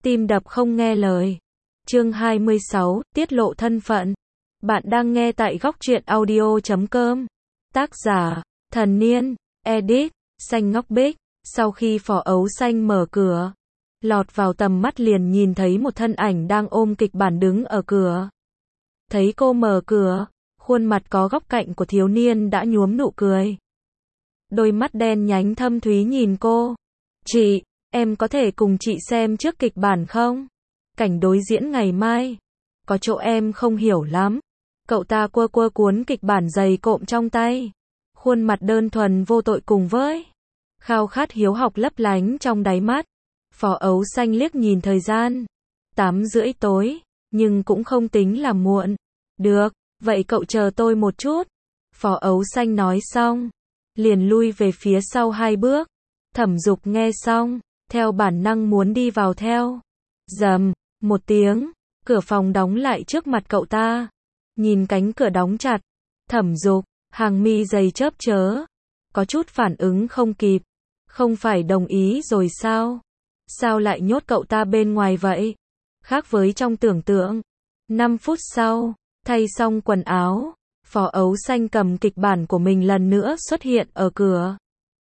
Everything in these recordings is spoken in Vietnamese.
tim đập không nghe lời. Chương 26, tiết lộ thân phận. Bạn đang nghe tại góc truyện audio.com. Tác giả, Thần Niên, edit, Xanh Ngóc Bích. Sau khi Phó Ấu Xanh mở cửa, lọt vào tầm mắt liền nhìn thấy một thân ảnh đang ôm kịch bản đứng ở cửa. Thấy cô mở cửa, khuôn mặt có góc cạnh của thiếu niên đã nhuốm nụ cười. Đôi mắt đen nhánh thâm thúy nhìn cô. Chị, em có thể cùng chị xem trước kịch bản không? Cảnh đối diễn ngày mai. Có chỗ em không hiểu lắm. Cậu ta quơ quơ cuốn kịch bản dày cộm trong tay. Khuôn mặt đơn thuần vô tội cùng với khao khát hiếu học lấp lánh trong đáy mắt. Phó Ấu Xanh liếc nhìn thời gian. 8:30 tối, nhưng cũng không tính là muộn. Được, vậy cậu chờ tôi một chút. Phó Ấu Xanh nói xong, liền lui về phía sau 2 bước. Thẩm Dục nghe xong, theo bản năng muốn đi vào theo. Rầm, một tiếng, cửa phòng đóng lại trước mặt cậu ta. Nhìn cánh cửa đóng chặt, Thẩm Dục, hàng mi dày chớp chớ, có chút phản ứng không kịp. Không phải đồng ý rồi sao? Sao lại nhốt cậu ta bên ngoài vậy? Khác với trong tưởng tượng. 5 phút sau, thay xong quần áo, Phó Ấu Xanh cầm kịch bản của mình lần nữa xuất hiện ở cửa.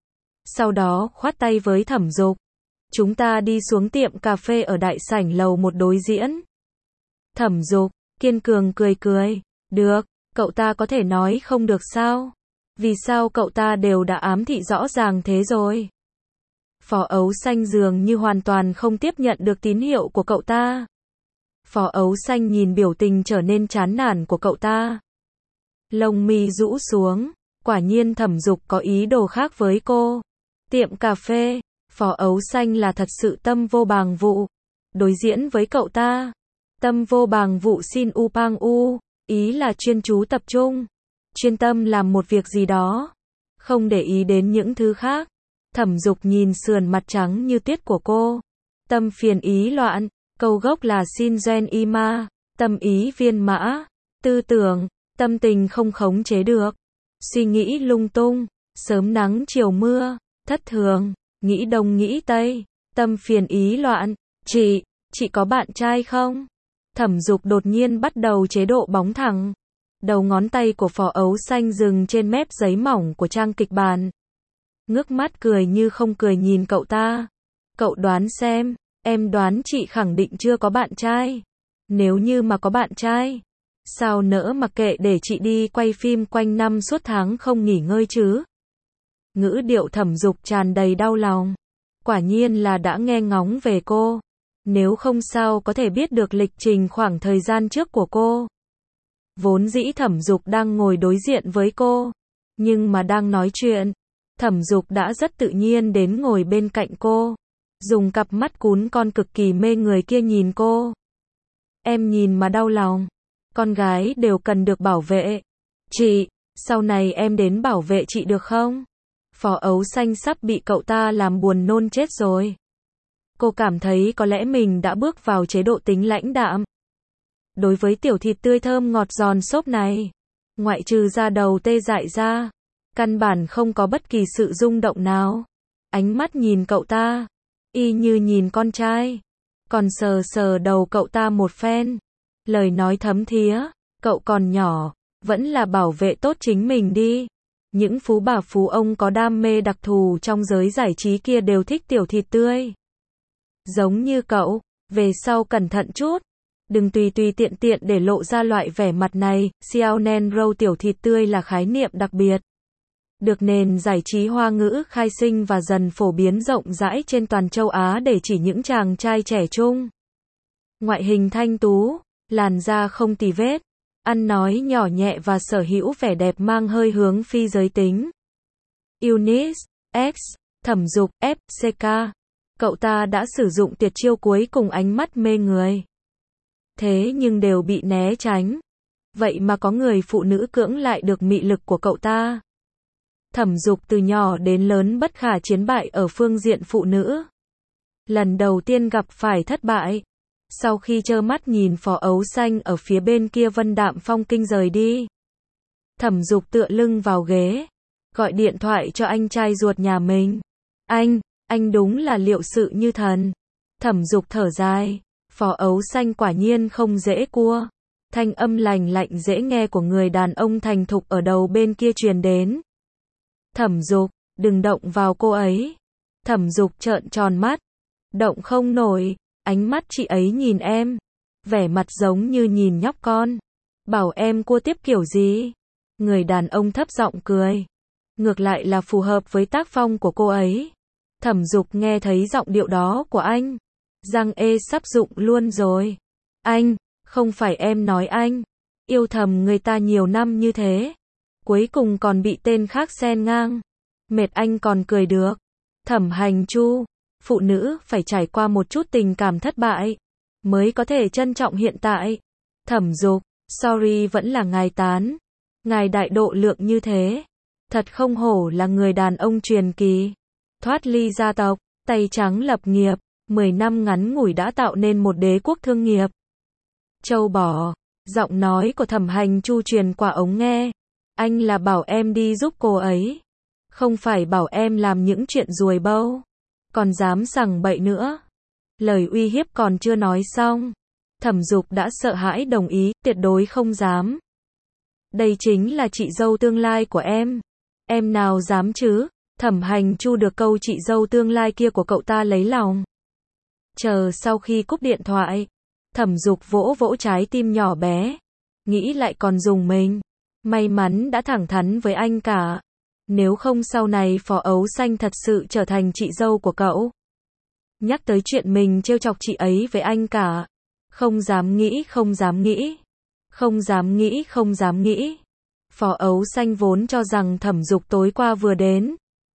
Sau đó khoát tay với Thẩm Dục. Chúng ta đi xuống tiệm cà phê ở đại sảnh lầu 1 đối diễn. Thẩm Dục, kiên cường cười cười. Được, cậu ta có thể nói không được sao? Vì sao cậu ta đều đã ám thị rõ ràng thế rồi? Phó Ấu Xanh dường như hoàn toàn không tiếp nhận được tín hiệu của cậu ta. Phó Ấu Xanh nhìn biểu tình trở nên chán nản của cậu ta. Lông mi rũ xuống, quả nhiên Thẩm Dục có ý đồ khác với cô. Tiệm cà phê, Phó Ấu Xanh là thật sự tâm vô bàng vụ. Đối diễn với cậu ta. Tâm vô bàng vụ xin u pang u, ý là chuyên chú tập trung. Chuyên tâm làm một việc gì đó. Không để ý đến những thứ khác. Thẩm Dục nhìn sườn mặt trắng như tuyết của cô. Tâm phiền ý loạn, câu gốc là xin gen ima, tâm ý viên mã, tư tưởng, tâm tình không khống chế được. Suy nghĩ lung tung, sớm nắng chiều mưa, thất thường, nghĩ đông nghĩ tây, tâm phiền ý loạn. Chị có bạn trai không? Thẩm Dục đột nhiên bắt đầu chế độ bóng thẳng. Đầu ngón tay của Phó Ấu Xanh dừng trên mép giấy mỏng của trang kịch bản. Ngước mắt cười như không cười nhìn cậu ta. Cậu đoán xem, em đoán chị khẳng định chưa có bạn trai. Nếu như mà có bạn trai, sao nỡ mặc kệ để chị đi quay phim quanh năm suốt tháng không nghỉ ngơi chứ? Ngữ điệu Thẩm Dục tràn đầy đau lòng. Quả nhiên là đã nghe ngóng về cô. Nếu không sao có thể biết được lịch trình khoảng thời gian trước của cô. Vốn dĩ Thẩm Dục đang ngồi đối diện với cô. Nhưng mà đang nói chuyện, Thẩm Dục đã rất tự nhiên đến ngồi bên cạnh cô. Dùng cặp mắt cún con cực kỳ mê người kia nhìn cô. Em nhìn mà đau lòng. Con gái đều cần được bảo vệ. Chị, sau này em đến bảo vệ chị được không? Phó Ấu Xanh sắp bị cậu ta làm buồn nôn chết rồi. Cô cảm thấy có lẽ mình đã bước vào chế độ tính lãnh đạm. Đối với tiểu thịt tươi thơm ngọt giòn xốp này, ngoại trừ da đầu tê dại ra, căn bản không có bất kỳ sự rung động nào. Ánh mắt nhìn cậu ta, y như nhìn con trai. Còn sờ sờ đầu cậu ta một phen. Lời nói thấm thía, cậu còn nhỏ, vẫn là bảo vệ tốt chính mình đi. Những phú bà phú ông có đam mê đặc thù trong giới giải trí kia đều thích tiểu thịt tươi. Giống như cậu, về sau cẩn thận chút. Đừng tùy tiện để lộ ra loại vẻ mặt này. Xiaonen Roll tiểu thịt tươi là khái niệm đặc biệt. Được nền giải trí Hoa ngữ khai sinh và dần phổ biến rộng rãi trên toàn châu Á để chỉ những chàng trai trẻ trung. Ngoại hình thanh tú, làn da không tì vết, ăn nói nhỏ nhẹ và sở hữu vẻ đẹp mang hơi hướng phi giới tính. Eunice, X, Thẩm Dục, FCK. Cậu ta đã sử dụng tuyệt chiêu cuối cùng ánh mắt mê người. Thế nhưng đều bị né tránh. Vậy mà có người phụ nữ cưỡng lại được mị lực của cậu ta. Thẩm Dục từ nhỏ đến lớn bất khả chiến bại ở phương diện phụ nữ. Lần đầu tiên gặp phải thất bại. Sau khi trơ mắt nhìn Phó Ấu Xanh ở phía bên kia vân đạm phong kinh rời đi, Thẩm Dục tựa lưng vào ghế, gọi điện thoại cho anh trai ruột nhà mình. Anh đúng là liệu sự như thần. Thẩm Dục thở dài, Phó Ấu Xanh quả nhiên không dễ cua. Thanh âm lành lạnh dễ nghe của người đàn ông thành thục ở đầu bên kia truyền đến. Thẩm Dục, đừng động vào cô ấy. Thẩm Dục trợn tròn mắt. Động không nổi, ánh mắt chị ấy nhìn em. Vẻ mặt giống như nhìn nhóc con. Bảo em cua tiếp kiểu gì? Người đàn ông thấp giọng cười. Ngược lại là phù hợp với tác phong của cô ấy. Thẩm Dục nghe thấy giọng điệu đó của anh. Răng ê sắp rụng luôn rồi. Anh, không phải em nói anh. Yêu thầm người ta nhiều năm như thế. Cuối cùng còn bị tên khác xen ngang. Mệt anh còn cười được. Thẩm Hành Chu, phụ nữ phải trải qua một chút tình cảm thất bại. Mới có thể trân trọng hiện tại. Thẩm Dục, sorry vẫn là ngài tán. Ngài đại độ lượng như thế. Thật không hổ là người đàn ông truyền kỳ. Thoát ly gia tộc, tay trắng lập nghiệp. 10 năm ngắn ngủi đã tạo nên một đế quốc thương nghiệp. Châu bò, giọng nói của Thẩm Hành Chu truyền qua ống nghe. Anh là bảo em đi giúp cô ấy. Không phải bảo em làm những chuyện ruồi bâu. Còn dám sằng bậy nữa. Lời uy hiếp còn chưa nói xong. Thẩm Dục đã sợ hãi đồng ý, tuyệt đối không dám. Đây chính là chị dâu tương lai của em. Em nào dám chứ? Thẩm Hành Chu được câu chị dâu tương lai kia của cậu ta lấy lòng. Chờ sau khi cúp điện thoại, Thẩm Dục vỗ vỗ trái tim nhỏ bé. Nghĩ lại còn dùng mình. May mắn đã thẳng thắn với anh cả. Nếu không sau này Phó Ấu Xanh thật sự trở thành chị dâu của cậu. Nhắc tới chuyện mình trêu chọc chị ấy với anh cả. Không dám nghĩ, không dám nghĩ. Không dám nghĩ, không dám nghĩ. Phó Ấu Xanh vốn cho rằng Thẩm Dục tối qua vừa đến.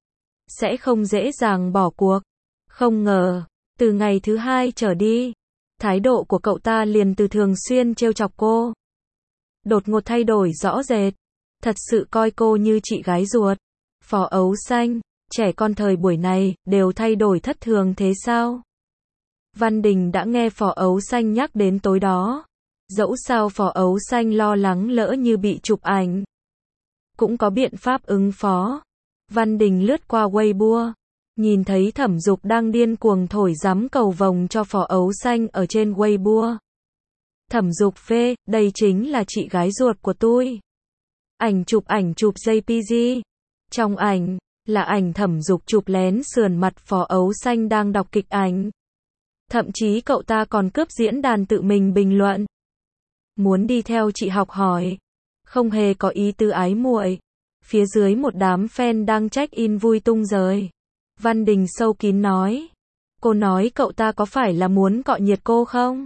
Sẽ không dễ dàng bỏ cuộc. Không ngờ, từ ngày thứ hai trở đi, thái độ của cậu ta liền từ thường xuyên trêu chọc cô. Đột ngột thay đổi rõ rệt. Thật sự coi cô như chị gái ruột. Phó Ấu Xanh, trẻ con thời buổi này, đều thay đổi thất thường thế sao? Văn Đình đã nghe Phó Ấu Xanh nhắc đến tối đó. Dẫu sao Phó Ấu Xanh lo lắng lỡ như bị chụp ảnh. Cũng có biện pháp ứng phó. Văn Đình lướt qua Weibo. Nhìn thấy Thẩm Dục đang điên cuồng thổi giắm cầu vồng cho Phó Ấu Xanh ở trên Weibo. Thẩm Dục phê, đây chính là chị gái ruột của tôi. Ảnh chụp JPG. Trong ảnh, là ảnh Thẩm Dục chụp lén sườn mặt Phó Ấu Xanh đang đọc kịch ảnh. Thậm chí cậu ta còn cướp diễn đàn tự mình bình luận. Muốn đi theo chị học hỏi. Không hề có ý tứ ái muội. Phía dưới một đám fan đang check-in vui tung rời. Văn Đình sâu kín nói. Cô nói cậu ta có phải là muốn cọ nhiệt cô không?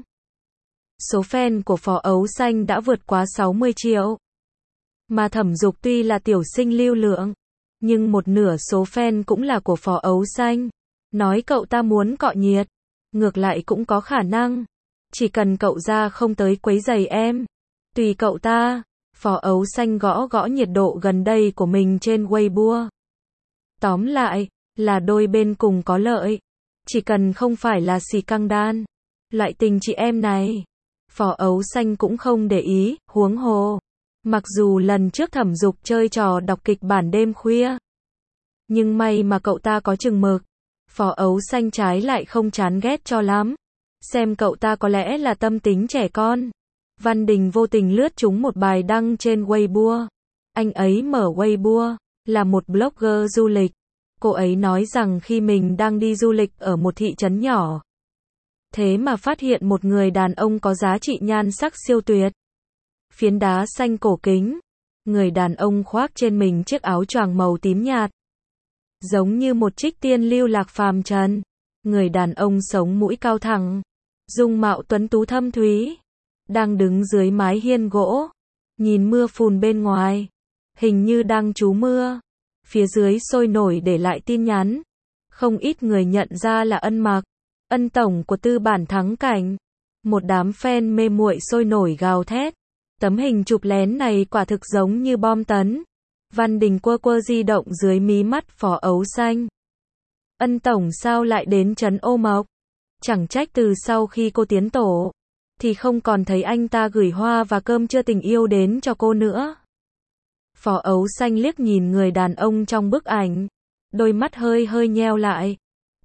Số fan của Phó Ấu Xanh đã vượt quá 60 triệu. Mà Thẩm Dục tuy là tiểu sinh lưu lượng, nhưng một nửa số fan cũng là của Phó Ấu Xanh. Nói cậu ta muốn cọ nhiệt, ngược lại cũng có khả năng. Chỉ cần cậu ra không tới quấy rầy em. Tùy cậu ta. Phó Ấu Xanh gõ gõ nhiệt độ gần đây của mình trên Weibo. Tóm lại, là đôi bên cùng có lợi. Chỉ cần không phải là xì căng đan. Loại tình chị em này. Phó Ấu Xanh cũng không để ý, huống hồ. Mặc dù lần trước Thẩm Dục chơi trò đọc kịch bản đêm khuya. Nhưng may mà cậu ta có chừng mực. Phó Ấu Xanh trái lại không chán ghét cho lắm. Xem cậu ta có lẽ là tâm tính trẻ con. Văn Đình vô tình lướt trúng một bài đăng trên Weibo. Anh ấy mở Weibo, là một blogger du lịch. Cô ấy nói rằng khi mình đang đi du lịch ở một thị trấn nhỏ. Thế mà phát hiện một người đàn ông có giá trị nhan sắc siêu tuyệt. Phiến đá xanh cổ kính. Người đàn ông khoác trên mình chiếc áo choàng màu tím nhạt. Giống như một trích tiên lưu lạc phàm trần. Người đàn ông sống mũi cao thẳng. Dung mạo tuấn tú thâm thúy. Đang đứng dưới mái hiên gỗ. Nhìn mưa phùn bên ngoài. Hình như đang trú mưa. Phía dưới sôi nổi để lại tin nhắn. Không ít người nhận ra là Ân Mặc. Ân tổng của tư bản Thắng Cảnh. Một đám fan mê muội sôi nổi gào thét. Tấm hình chụp lén này quả thực giống như bom tấn. Văn Đình quơ quơ di động dưới mí mắt Phó Ấu Xanh. Ân tổng sao lại đến trấn Ô Mộc? Chẳng trách từ sau khi cô tiến tổ, thì không còn thấy anh ta gửi hoa và cơm trưa tình yêu đến cho cô nữa. Phó Ấu Xanh liếc nhìn người đàn ông trong bức ảnh. Đôi mắt hơi hơi nheo lại.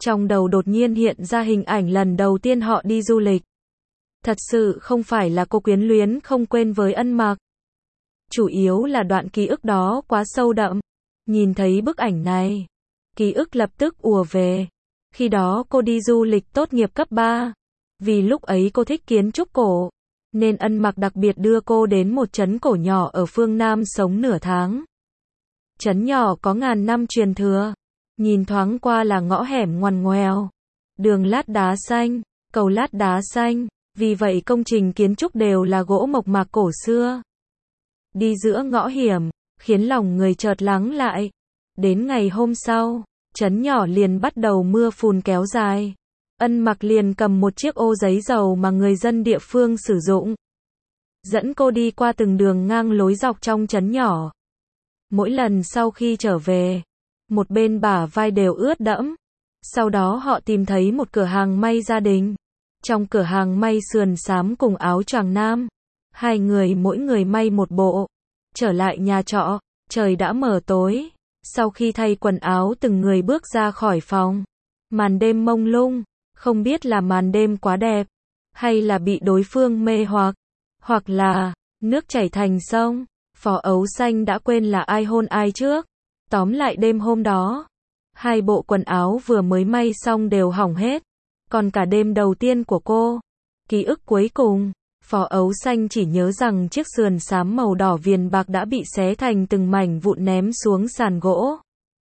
Trong đầu đột nhiên hiện ra hình ảnh lần đầu tiên họ đi du lịch. Thật sự không phải là cô quyến luyến không quên với Ân Mặc. Chủ yếu là đoạn ký ức đó quá sâu đậm. Nhìn thấy bức ảnh này, ký ức lập tức ùa về. Khi đó cô đi du lịch tốt nghiệp cấp 3. Vì lúc ấy cô thích kiến trúc cổ, nên Ân Mặc đặc biệt đưa cô đến một trấn cổ nhỏ ở phương Nam sống nửa tháng. Trấn nhỏ có ngàn năm truyền thừa, nhìn thoáng qua là ngõ hẻm ngoằn ngoèo, đường lát đá xanh, cầu lát đá xanh, vì vậy công trình kiến trúc đều là gỗ mộc mạc cổ xưa. Đi giữa ngõ hiểm, khiến lòng người chợt lắng lại. Đến ngày hôm sau, trấn nhỏ liền bắt đầu mưa phùn kéo dài. Ân Mặc liền cầm một chiếc ô giấy dầu mà người dân địa phương sử dụng, dẫn cô đi qua từng đường ngang lối dọc trong trấn nhỏ. Mỗi lần sau khi trở về, một bên bả vai đều ướt đẫm. Sau đó họ tìm thấy một cửa hàng may gia đình. Trong cửa hàng may sườn xám cùng áo choàng nam, hai người mỗi người may một bộ. Trở lại nhà trọ, trời đã mờ tối. Sau khi thay quần áo từng người bước ra khỏi phòng. Màn đêm mông lung, không biết là màn đêm quá đẹp, hay là bị đối phương mê hoặc là nước chảy thành sông. Phó Ấu Xanh đã quên là ai hôn ai trước. Tóm lại đêm hôm đó, hai bộ quần áo vừa mới may xong đều hỏng hết. Còn cả đêm đầu tiên của cô, ký ức cuối cùng, Phó Ấu Xanh chỉ nhớ rằng chiếc sườn xám màu đỏ viền bạc đã bị xé thành từng mảnh vụn ném xuống sàn gỗ.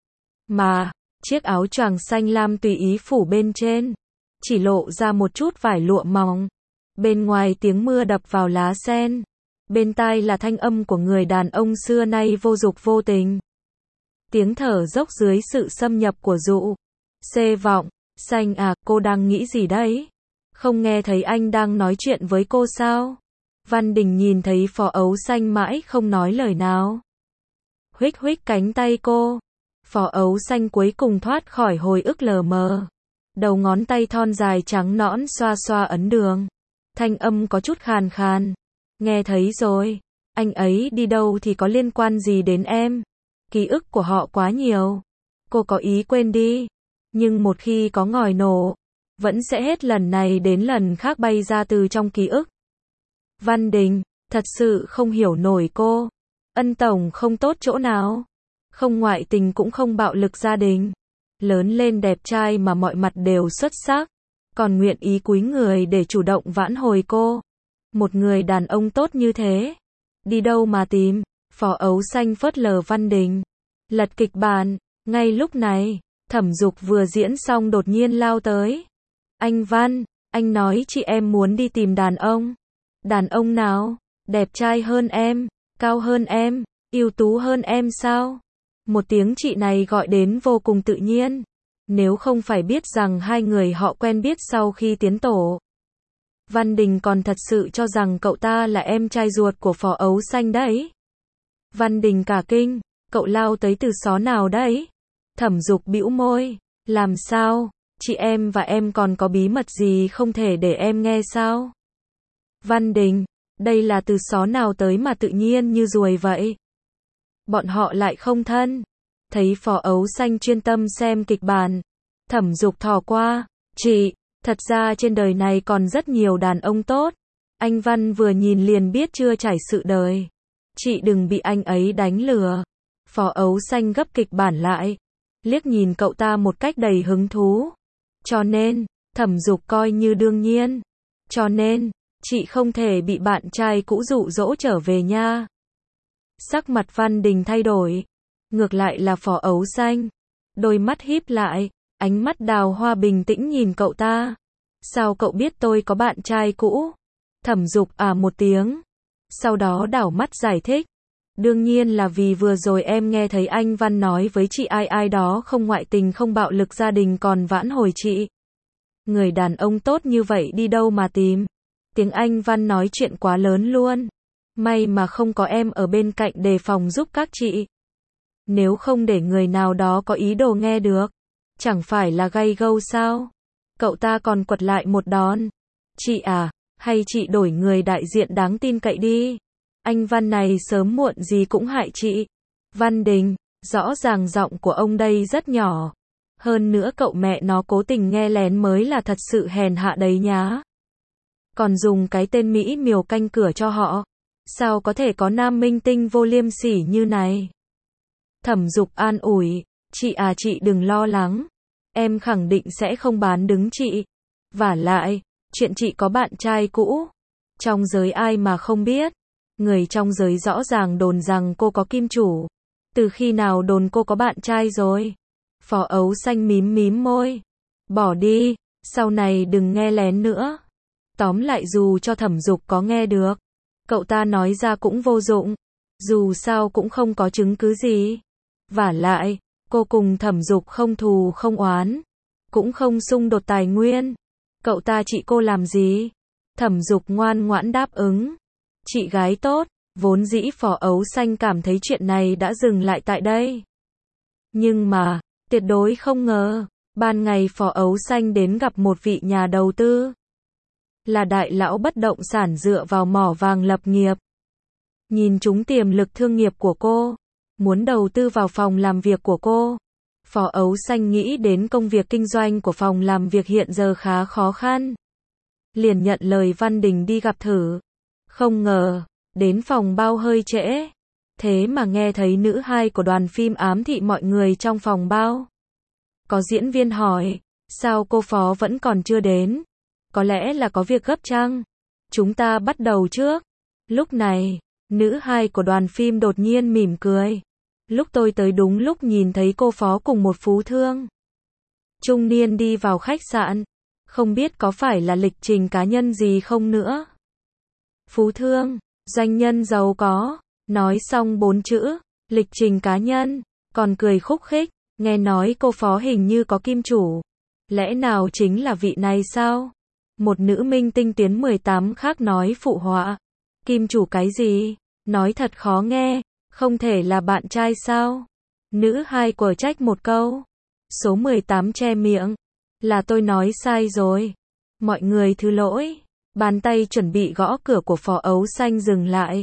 Mà, chiếc áo choàng xanh lam tùy ý phủ bên trên, chỉ lộ ra một chút vải lụa mỏng. Bên ngoài tiếng mưa đập vào lá sen. Bên tai là thanh âm của người đàn ông xưa nay vô dục vô tình. Tiếng thở dốc dưới sự xâm nhập của dụ. Xê vọng, Xanh à, cô đang nghĩ gì đấy? Không nghe thấy anh đang nói chuyện với cô sao? Văn Đình nhìn thấy Phó Ấu Xanh mãi không nói lời nào. Huých huých cánh tay cô. Phó Ấu Xanh cuối cùng thoát khỏi hồi ức lờ mờ. Đầu ngón tay thon dài trắng nõn xoa xoa ấn đường. Thanh âm có chút khàn khàn. Nghe thấy rồi, anh ấy đi đâu thì có liên quan gì đến em? Ký ức của họ quá nhiều. Cô có ý quên đi. Nhưng một khi có ngòi nổ, vẫn sẽ hết lần này đến lần khác bay ra từ trong ký ức. Văn Đình, thật sự không hiểu nổi cô. Ân tổng không tốt chỗ nào. Không ngoại tình cũng không bạo lực gia đình. Lớn lên đẹp trai mà mọi mặt đều xuất sắc. Còn nguyện ý cúi người để chủ động vãn hồi cô. Một người đàn ông tốt như thế, đi đâu mà tìm? Phó Ấu Xanh phớt lờ Văn Đình, lật kịch bản. Ngay lúc này, Thẩm Dục vừa diễn xong đột nhiên lao tới. Anh Văn, anh nói chị em muốn đi tìm đàn ông. Đàn ông nào? Đẹp trai hơn em, cao hơn em, ưu tú hơn em sao? Một tiếng chị này gọi đến vô cùng tự nhiên. Nếu không phải biết rằng hai người họ quen biết sau khi tiến tổ, Văn Đình còn thật sự cho rằng cậu ta là em trai ruột của Phó Ấu Xanh đấy. Văn Đình cả kinh, cậu lao tới từ xó nào đấy? Thẩm Dục bĩu môi, làm sao? Chị em và em còn có bí mật gì không thể để em nghe sao? Văn Đình, đây là từ xó nào tới mà tự nhiên như ruồi vậy? Bọn họ lại không thân. Thấy Phó Ấu Xanh chuyên tâm xem kịch bản, Thẩm Dục thò qua, chị, thật ra trên đời này còn rất nhiều đàn ông tốt. Anh Văn vừa nhìn liền biết chưa trải sự đời. Chị đừng bị anh ấy đánh lừa. Phó Ấu Xanh gấp kịch bản lại, liếc nhìn cậu ta một cách đầy hứng thú. Cho nên, Thẩm Dục coi như đương nhiên. Cho nên, chị không thể bị bạn trai cũ dụ dỗ trở về nha. Sắc mặt Văn Đình thay đổi. Ngược lại là Phó Ấu Xanh. Đôi mắt híp lại, ánh mắt đào hoa bình tĩnh nhìn cậu ta. Sao cậu biết tôi có bạn trai cũ? Thẩm Dục à một tiếng. Sau đó đảo mắt giải thích. Đương nhiên là vì vừa rồi em nghe thấy anh Văn nói với chị ai đó không ngoại tình không bạo lực gia đình còn vãn hồi chị. Người đàn ông tốt như vậy đi đâu mà tìm? Tiếng anh Văn nói chuyện quá lớn luôn. May mà không có em ở bên cạnh đề phòng giúp các chị. Nếu không để người nào đó có ý đồ nghe được, chẳng phải là gay gâu sao? Cậu ta còn quật lại một đòn. Chị à, hay chị đổi người đại diện đáng tin cậy đi. Anh Văn này sớm muộn gì cũng hại chị. Văn Đình, rõ ràng giọng của ông đây rất nhỏ. Hơn nữa cậu mẹ nó cố tình nghe lén mới là thật sự hèn hạ đấy nhá. Còn dùng cái tên Mỹ miều canh cửa cho họ. Sao có thể có nam minh tinh vô liêm sỉ như này? Thẩm Dục an ủi, chị à chị đừng lo lắng. Em khẳng định sẽ không bán đứng chị. Vả lại, chuyện chị có bạn trai cũ. Trong giới ai mà không biết. Người trong giới rõ ràng đồn rằng cô có kim chủ. Từ khi nào đồn cô có bạn trai rồi? Phó Ấu Xanh mím mím môi. Bỏ đi, sau này đừng nghe lén nữa. Tóm lại dù cho Thẩm Dục có nghe được, cậu ta nói ra cũng vô dụng. Dù sao cũng không có chứng cứ gì. Vả lại, cô cùng Thẩm Dục không thù không oán, cũng không xung đột tài nguyên. Cậu ta trị cô làm gì? Thẩm Dục ngoan ngoãn đáp ứng. Chị gái tốt, vốn dĩ Phó Ấu Xanh cảm thấy chuyện này đã dừng lại tại đây. Nhưng mà, tuyệt đối không ngờ, ban ngày Phó Ấu Xanh đến gặp một vị nhà đầu tư. Là đại lão bất động sản dựa vào mỏ vàng lập nghiệp. Nhìn trúng tiềm lực thương nghiệp của cô, muốn đầu tư vào phòng làm việc của cô. Phó Ấu Xanh nghĩ đến công việc kinh doanh của phòng làm việc hiện giờ khá khó khăn. Liền nhận lời Văn Đình đi gặp thử. Không ngờ, đến phòng bao hơi trễ. Thế mà nghe thấy nữ hai của đoàn phim ám thị mọi người trong phòng bao. Có diễn viên hỏi, sao cô Phó vẫn còn chưa đến? Có lẽ là có việc gấp chăng? Chúng ta bắt đầu trước. Lúc này, nữ hai của đoàn phim đột nhiên mỉm cười. Lúc tôi tới đúng lúc nhìn thấy cô Phó cùng một phú thương trung niên đi vào khách sạn. Không biết có phải là lịch trình cá nhân gì không nữa. Phú thương, doanh nhân giàu có. Nói xong 4 chữ, lịch trình cá nhân, còn cười khúc khích, nghe nói cô Phó hình như có kim chủ. Lẽ nào chính là vị này sao? Một nữ minh tinh tiến 18 khác nói phụ họa. Kim chủ cái gì? Nói thật khó nghe, không thể là bạn trai sao? Nữ hai quở trách một câu. Số 18 che miệng. Là tôi nói sai rồi. Mọi người thứ lỗi. Bàn tay chuẩn bị gõ cửa của Phó Ấu Xanh dừng lại.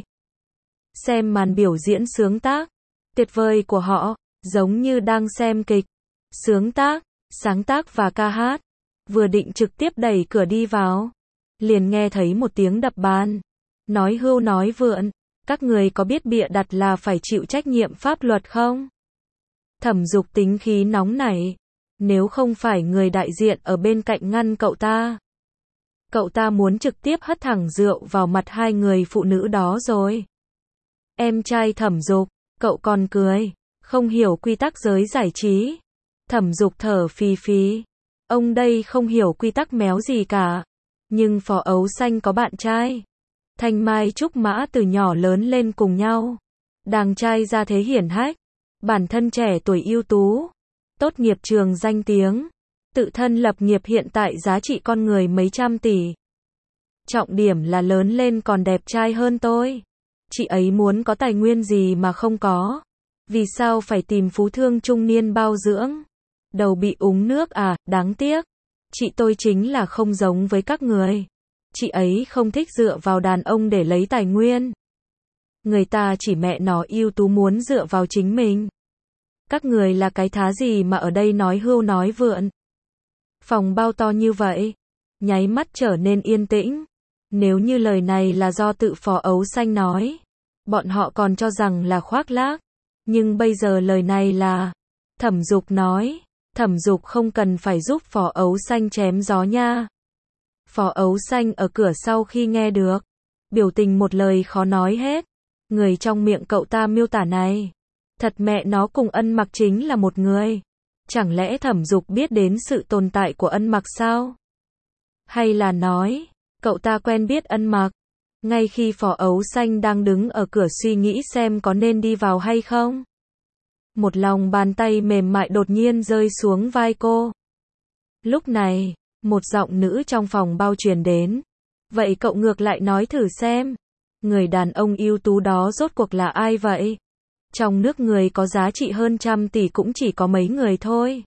Xem màn biểu diễn sướng tác tuyệt vời của họ, giống như đang xem kịch. Sướng tác, sáng tác và ca hát. Vừa định trực tiếp đẩy cửa đi vào, liền nghe thấy một tiếng đập bàn. Nói hưu nói vượn, các người có biết bịa đặt là phải chịu trách nhiệm pháp luật không? Thẩm Dục tính khí nóng nảy. Nếu không phải người đại diện ở bên cạnh ngăn cậu ta muốn trực tiếp hất thẳng rượu vào mặt hai người phụ nữ đó rồi. Em trai Thẩm Dục, cậu còn cười, không hiểu quy tắc giới giải trí. Thẩm Dục thở phì phì. Ông đây không hiểu quy tắc méo gì cả. Nhưng Phó Ấu Xanh có bạn trai. Thanh Mai Trúc Mã từ nhỏ lớn lên cùng nhau. Đàng trai ra thế hiển hách. Bản thân trẻ tuổi ưu tú. Tốt nghiệp trường danh tiếng. Tự thân lập nghiệp hiện tại giá trị con người mấy trăm tỷ. Trọng điểm là lớn lên còn đẹp trai hơn tôi. Chị ấy muốn có tài nguyên gì mà không có. Vì sao phải tìm phú thương trung niên bao dưỡng? Đầu bị uống nước à, đáng tiếc. Chị tôi chính là không giống với các người. Chị ấy không thích dựa vào đàn ông để lấy tài nguyên. Người ta chỉ mẹ nó ưu tú muốn dựa vào chính mình. Các người là cái thá gì mà ở đây nói hưu nói vượn. Phòng bao to như vậy, nháy mắt trở nên yên tĩnh. Nếu như lời này là do tự Phó Ấu Xanh nói, bọn họ còn cho rằng là khoác lác. Nhưng bây giờ lời này là Thẩm Dục nói. Thẩm Dục không cần phải giúp Phó Ấu Xanh chém gió nha. Phó Ấu Xanh ở cửa sau khi nghe được, biểu tình một lời khó nói hết. Người trong miệng cậu ta miêu tả này, thật mẹ nó cùng Ân Mặc chính là một người. Chẳng lẽ Thẩm Dục biết đến sự tồn tại của Ân Mặc sao? Hay là nói, cậu ta quen biết Ân Mặc? Ngay khi Phó Ấu Xanh đang đứng ở cửa suy nghĩ xem có nên đi vào hay không, một lòng bàn tay mềm mại đột nhiên rơi xuống vai cô. Lúc này, một giọng nữ trong phòng bao truyền đến. Vậy cậu ngược lại nói thử xem, người đàn ông ưu tú đó rốt cuộc là ai vậy? Trong nước người có giá trị hơn trăm tỷ cũng chỉ có mấy người thôi.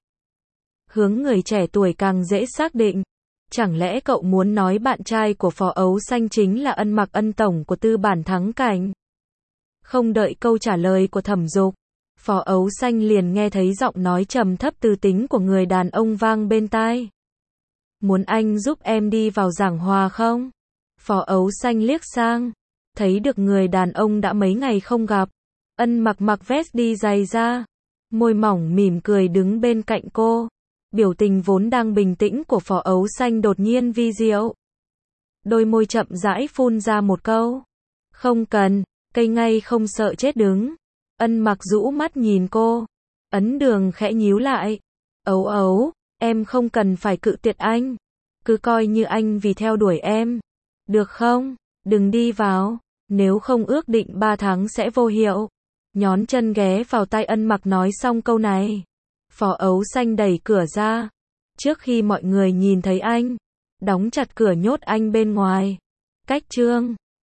Hướng người trẻ tuổi càng dễ xác định. Chẳng lẽ cậu muốn nói bạn trai của Phó Ấu Xanh chính là Ân Mặc, ân tổng của tư bản Thắng Cảnh? Không đợi câu trả lời của Thẩm Dục, Phó Ấu Xanh liền nghe thấy giọng nói trầm thấp từ tính của người đàn ông vang bên tai. Muốn anh giúp em đi vào giảng hòa không? Phó Ấu Xanh liếc sang, thấy được người đàn ông đã mấy ngày không gặp. Ân mặc vest đi giày ra, môi mỏng mỉm cười đứng bên cạnh cô. Biểu tình vốn đang bình tĩnh của Phó Ấu Xanh đột nhiên vi diệu. Đôi môi chậm rãi phun ra một câu. Không cần, cây ngay không sợ chết đứng. Ân mặc rũ mắt nhìn cô. Ấn Đường khẽ nhíu lại. Ấu Ấu, em không cần phải cự tuyệt anh. Cứ coi như anh vì theo đuổi em. Được không? Đừng đi vào. Nếu không ước định 3 tháng sẽ vô hiệu. Nhón chân ghé vào tay Ân mặc nói xong câu này. Phó Ấu Xanh đẩy cửa ra. Trước khi mọi người nhìn thấy anh, đóng chặt cửa nhốt anh bên ngoài. Cách chương